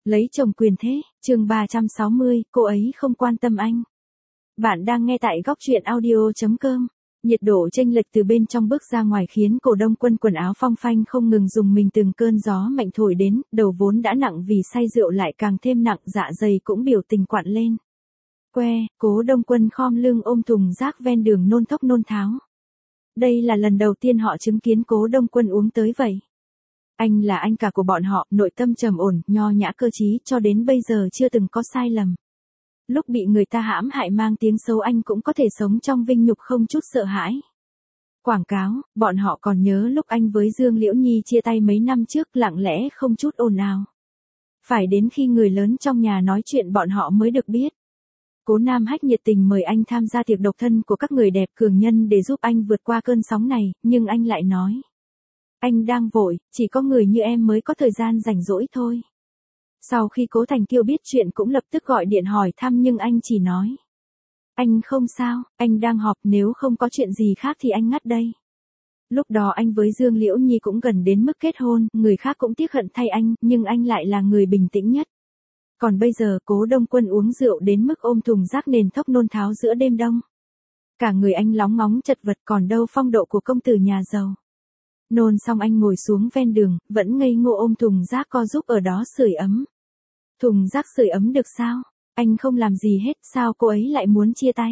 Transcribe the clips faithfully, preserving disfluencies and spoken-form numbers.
Lấy chồng quyền thế, chương ba trăm sáu mươi, cô ấy không quan tâm anh. Bạn đang nghe tại góc truyện audio chấm com. Nhiệt độ chênh lệch từ bên trong bước ra ngoài khiến Cổ Đông Quân quần áo phong phanh không ngừng dùng mình, từng cơn gió mạnh thổi đến, đầu vốn đã nặng vì say rượu lại càng thêm nặng, dạ dày cũng biểu tình quặn lên. Que, Cố Đông Quân khom lưng ôm thùng rác ven đường nôn thốc nôn tháo. Đây là lần đầu tiên họ chứng kiến Cố Đông Quân uống tới vậy. Anh là anh cả của bọn họ, nội tâm trầm ổn, nho nhã cơ trí, cho đến bây giờ chưa từng có sai lầm. Lúc bị người ta hãm hại mang tiếng xấu anh cũng có thể sống trong vinh nhục không chút sợ hãi. Quảng cáo, bọn họ còn nhớ lúc anh với Dương Liễu Nhi chia tay mấy năm trước, lặng lẽ không chút ồn ào. Phải đến khi người lớn trong nhà nói chuyện bọn họ mới được biết. Cố Nam Hách nhiệt tình mời anh tham gia tiệc độc thân của các người đẹp cường nhân để giúp anh vượt qua cơn sóng này, nhưng anh lại nói. Anh đang vội, chỉ có người như em mới có thời gian rảnh rỗi thôi. Sau khi Cố Thành Kiêu biết chuyện cũng lập tức gọi điện hỏi thăm, nhưng anh chỉ nói. Anh không sao, anh đang họp, nếu không có chuyện gì khác thì anh ngắt đây. Lúc đó anh với Dương Liễu Nhi cũng gần đến mức kết hôn, người khác cũng tiếc hận thay anh, nhưng anh lại là người bình tĩnh nhất. Còn bây giờ Cố Đông Quân uống rượu đến mức ôm thùng rác nền thốc nôn tháo giữa đêm đông. Cả người anh lóng ngóng chật vật, còn đâu phong độ của công tử nhà giàu. Nôn xong anh ngồi xuống ven đường, vẫn ngây ngô ôm thùng rác co giúp ở đó sưởi ấm. Thùng rác sưởi ấm được sao? Anh không làm gì hết, sao cô ấy lại muốn chia tay?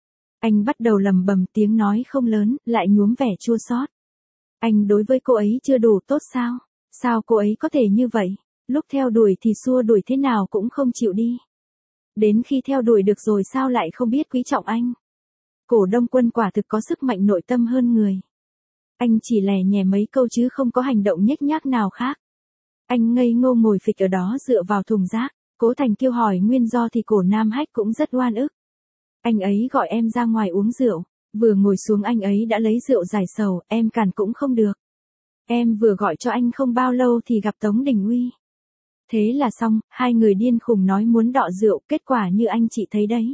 Anh bắt đầu lầm bầm, tiếng nói không lớn, lại nhuốm vẻ chua xót. Anh đối với cô ấy chưa đủ tốt sao? Sao cô ấy có thể như vậy? Lúc theo đuổi thì xua đuổi thế nào cũng không chịu đi. Đến khi theo đuổi được rồi sao lại không biết quý trọng anh? Cổ Đông Quân quả thực có sức mạnh nội tâm hơn người. Anh chỉ lè nhè mấy câu chứ không có hành động nhếch nhác nào khác. Anh ngây ngô ngồi phịch ở đó dựa vào thùng rác. Cố Thành Kiêu hỏi nguyên do thì Cổ Nam Hách cũng rất oan ức. Anh ấy gọi em ra ngoài uống rượu. Vừa ngồi xuống anh ấy đã lấy rượu giải sầu, em cản cũng không được. Em vừa gọi cho anh không bao lâu thì gặp Tống Đình Uy. Thế là xong, hai người điên khùng nói muốn đọ rượu, kết quả như anh chị thấy đấy.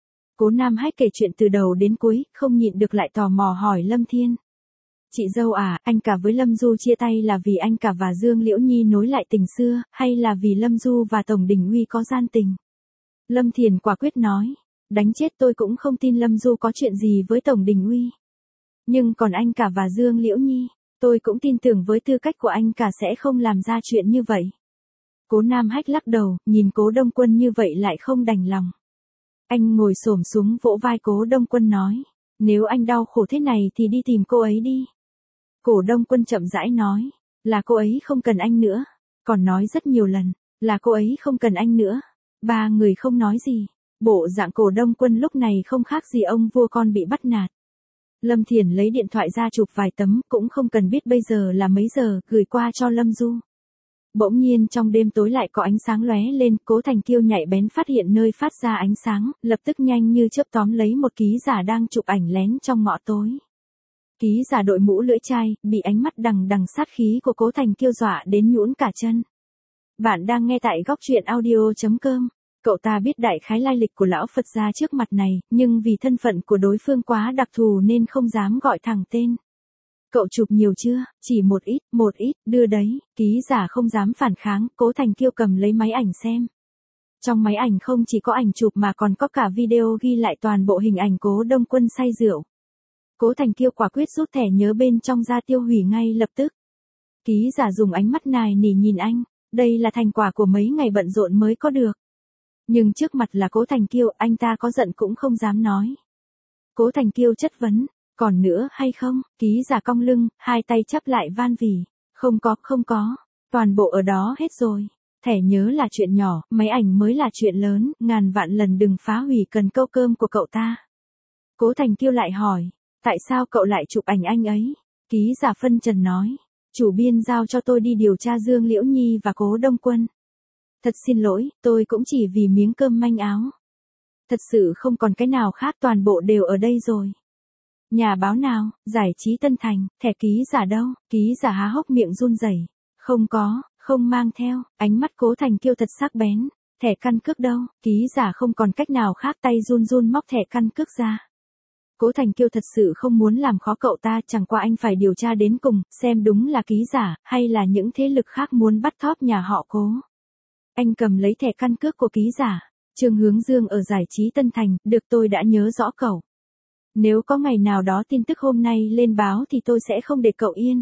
Cố Nam Hách kể chuyện từ đầu đến cuối, không nhịn được lại tò mò hỏi Lâm Thiên. Chị dâu à, anh cả với Lâm Du chia tay là vì anh cả và Dương Liễu Nhi nối lại tình xưa, hay là vì Lâm Du và Tổng Đình Uy có gian tình? Lâm Thiền quả quyết nói, đánh chết tôi cũng không tin Lâm Du có chuyện gì với Tổng Đình Uy. Nhưng còn anh cả và Dương Liễu Nhi, tôi cũng tin tưởng với tư cách của anh cả sẽ không làm ra chuyện như vậy. Cố Nam Hách lắc đầu, nhìn Cố Đông Quân như vậy lại không đành lòng. Anh ngồi xổm xuống vỗ vai Cố Đông Quân nói, nếu anh đau khổ thế này thì đi tìm cô ấy đi. Cổ Đông Quân chậm rãi nói, là cô ấy không cần anh nữa. Còn nói rất nhiều lần, là cô ấy không cần anh nữa. Ba người không nói gì. Bộ dạng Cổ Đông Quân lúc này không khác gì ông vua con bị bắt nạt. Lâm Thiền lấy điện thoại ra chụp vài tấm, cũng không cần biết bây giờ là mấy giờ, gửi qua cho Lâm Du. Bỗng nhiên trong đêm tối lại có ánh sáng lóe lên, Cố Thành Kiêu nhạy bén phát hiện nơi phát ra ánh sáng, lập tức nhanh như chớp tóm lấy một ký giả đang chụp ảnh lén trong ngõ tối. Ký giả đội mũ lưỡi chai, bị ánh mắt đằng đằng sát khí của Cố Thành Kiêu dọa đến nhũn cả chân. Bạn đang nghe tại góc truyện audio chấm com. Cậu ta biết đại khái lai lịch của lão Phật gia trước mặt này, nhưng vì thân phận của đối phương quá đặc thù nên không dám gọi thẳng tên. Cậu chụp nhiều chưa? Chỉ một ít, một ít, đưa đấy. Ký giả không dám phản kháng, Cố Thành Kiêu cầm lấy máy ảnh xem. Trong máy ảnh không chỉ có ảnh chụp mà còn có cả video ghi lại toàn bộ hình ảnh Cố Đông Quân say rượu. Cố Thành Kiêu quả quyết rút thẻ nhớ bên trong ra tiêu hủy ngay lập tức. Ký giả dùng ánh mắt nài nỉ nhìn anh, đây là thành quả của mấy ngày bận rộn mới có được. Nhưng trước mặt là Cố Thành Kiêu, anh ta có giận cũng không dám nói. Cố Thành Kiêu chất vấn, còn nữa hay không? Ký giả cong lưng, hai tay chắp lại van vỉ, không có, không có, toàn bộ ở đó hết rồi. Thẻ nhớ là chuyện nhỏ, máy ảnh mới là chuyện lớn, ngàn vạn lần đừng phá hủy cần câu cơm của cậu ta. Cố Thành Kiêu lại hỏi, tại sao cậu lại chụp ảnh anh ấy? Ký giả phân trần nói, chủ biên giao cho tôi đi điều tra Dương Liễu Nhi và Cố Đông Quân. Thật xin lỗi, tôi cũng chỉ vì miếng cơm manh áo. Thật sự không còn cái nào khác, toàn bộ đều ở đây rồi. Nhà báo nào? Giải trí Tân Thành, thẻ ký giả đâu? Ký giả há hốc miệng run rẩy. Không có, không mang theo, ánh mắt Cố Thành Kiêu thật sắc bén. Thẻ căn cước đâu? Ký giả không còn cách nào khác, tay run run móc thẻ căn cước ra. Cố Thành Kiêu thật sự không muốn làm khó cậu ta, chẳng qua anh phải điều tra đến cùng, xem đúng là ký giả, hay là những thế lực khác muốn bắt thóp nhà họ Cố. Anh cầm lấy thẻ căn cước của ký giả. Trương Hướng Dương ở giải trí Tân Thành, được tôi đã nhớ rõ cậu. Nếu có ngày nào đó tin tức hôm nay lên báo thì tôi sẽ không để cậu yên.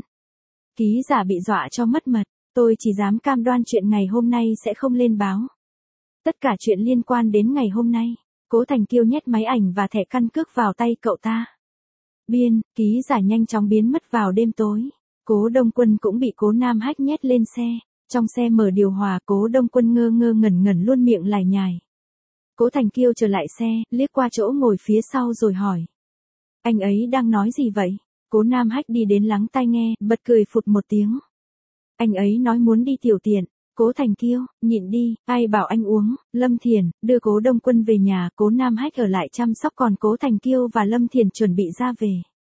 Ký giả bị dọa cho mất mật, tôi chỉ dám cam đoan chuyện ngày hôm nay sẽ không lên báo. Tất cả chuyện liên quan đến ngày hôm nay, Cố Thành Kiêu nhét máy ảnh và thẻ căn cước vào tay cậu ta. Biên, ký giả nhanh chóng biến mất vào đêm tối. Cố Đông Quân cũng bị Cố Nam Hách nhét lên xe. Trong xe mở điều hòa, Cố Đông Quân ngơ ngơ ngẩn ngẩn luôn miệng lải nhải. Cố Thành Kiêu trở lại xe, liếc qua chỗ ngồi phía sau rồi hỏi. Anh ấy đang nói gì vậy? Cố Nam Hách đi đến lắng tai nghe, bật cười phụt một tiếng. Anh ấy nói muốn đi tiểu tiện. Cố Thành Kiêu, nhịn đi, ai bảo anh uống. Lâm Thiền, đưa Cố Đông Quân về nhà, Cố Nam Hách ở lại chăm sóc, còn Cố Thành Kiêu và Lâm Thiền chuẩn bị ra về.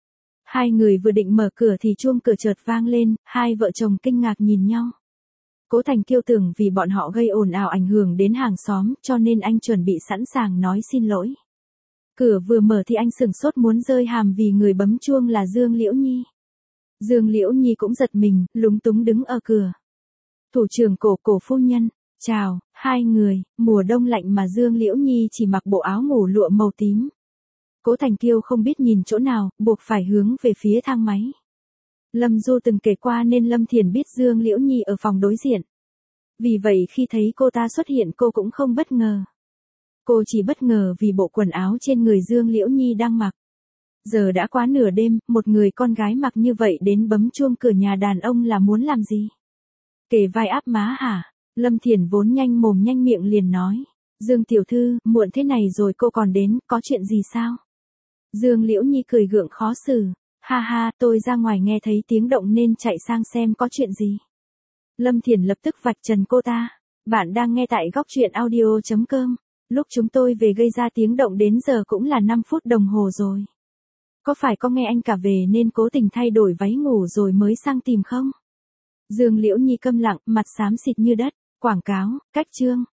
Hai người vừa định mở cửa thì chuông cửa chợt vang lên, hai vợ chồng kinh ngạc nhìn nhau. Cố Thành Kiêu tưởng vì bọn họ gây ồn ào ảnh hưởng đến hàng xóm, cho nên anh chuẩn bị sẵn sàng nói xin lỗi. Cửa vừa mở thì anh sửng sốt muốn rơi hàm vì người bấm chuông là Dương Liễu Nhi. Dương Liễu Nhi cũng giật mình, lúng túng đứng ở cửa. Thủ trưởng Cổ, Cổ phu nhân, chào, hai người, mùa đông lạnh mà Dương Liễu Nhi chỉ mặc bộ áo ngủ lụa màu tím. Cố Thành Kiêu không biết nhìn chỗ nào, buộc phải hướng về phía thang máy. Lâm Du từng kể qua nên Lâm Thiền biết Dương Liễu Nhi ở phòng đối diện. Vì vậy khi thấy cô ta xuất hiện cô cũng không bất ngờ. Cô chỉ bất ngờ vì bộ quần áo trên người Dương Liễu Nhi đang mặc. Giờ đã quá nửa đêm, một người con gái mặc như vậy đến bấm chuông cửa nhà đàn ông là muốn làm gì? Kể vai áp má hả? Lâm Thiền vốn nhanh mồm nhanh miệng liền nói. Dương tiểu thư, muộn thế này rồi cô còn đến, có chuyện gì sao? Dương Liễu Nhi cười gượng khó xử. Ha ha, tôi ra ngoài nghe thấy tiếng động nên chạy sang xem có chuyện gì. Lâm Thiền lập tức vạch trần cô ta. Bạn đang nghe tại góc truyện audio chấm com. Lúc chúng tôi về gây ra tiếng động đến giờ cũng là năm phút đồng hồ rồi. Có phải có nghe anh cả về nên cố tình thay đổi váy ngủ rồi mới sang tìm không? Dương Liễu Nhi câm lặng, mặt xám xịt như đất. Quảng cáo, cách chương.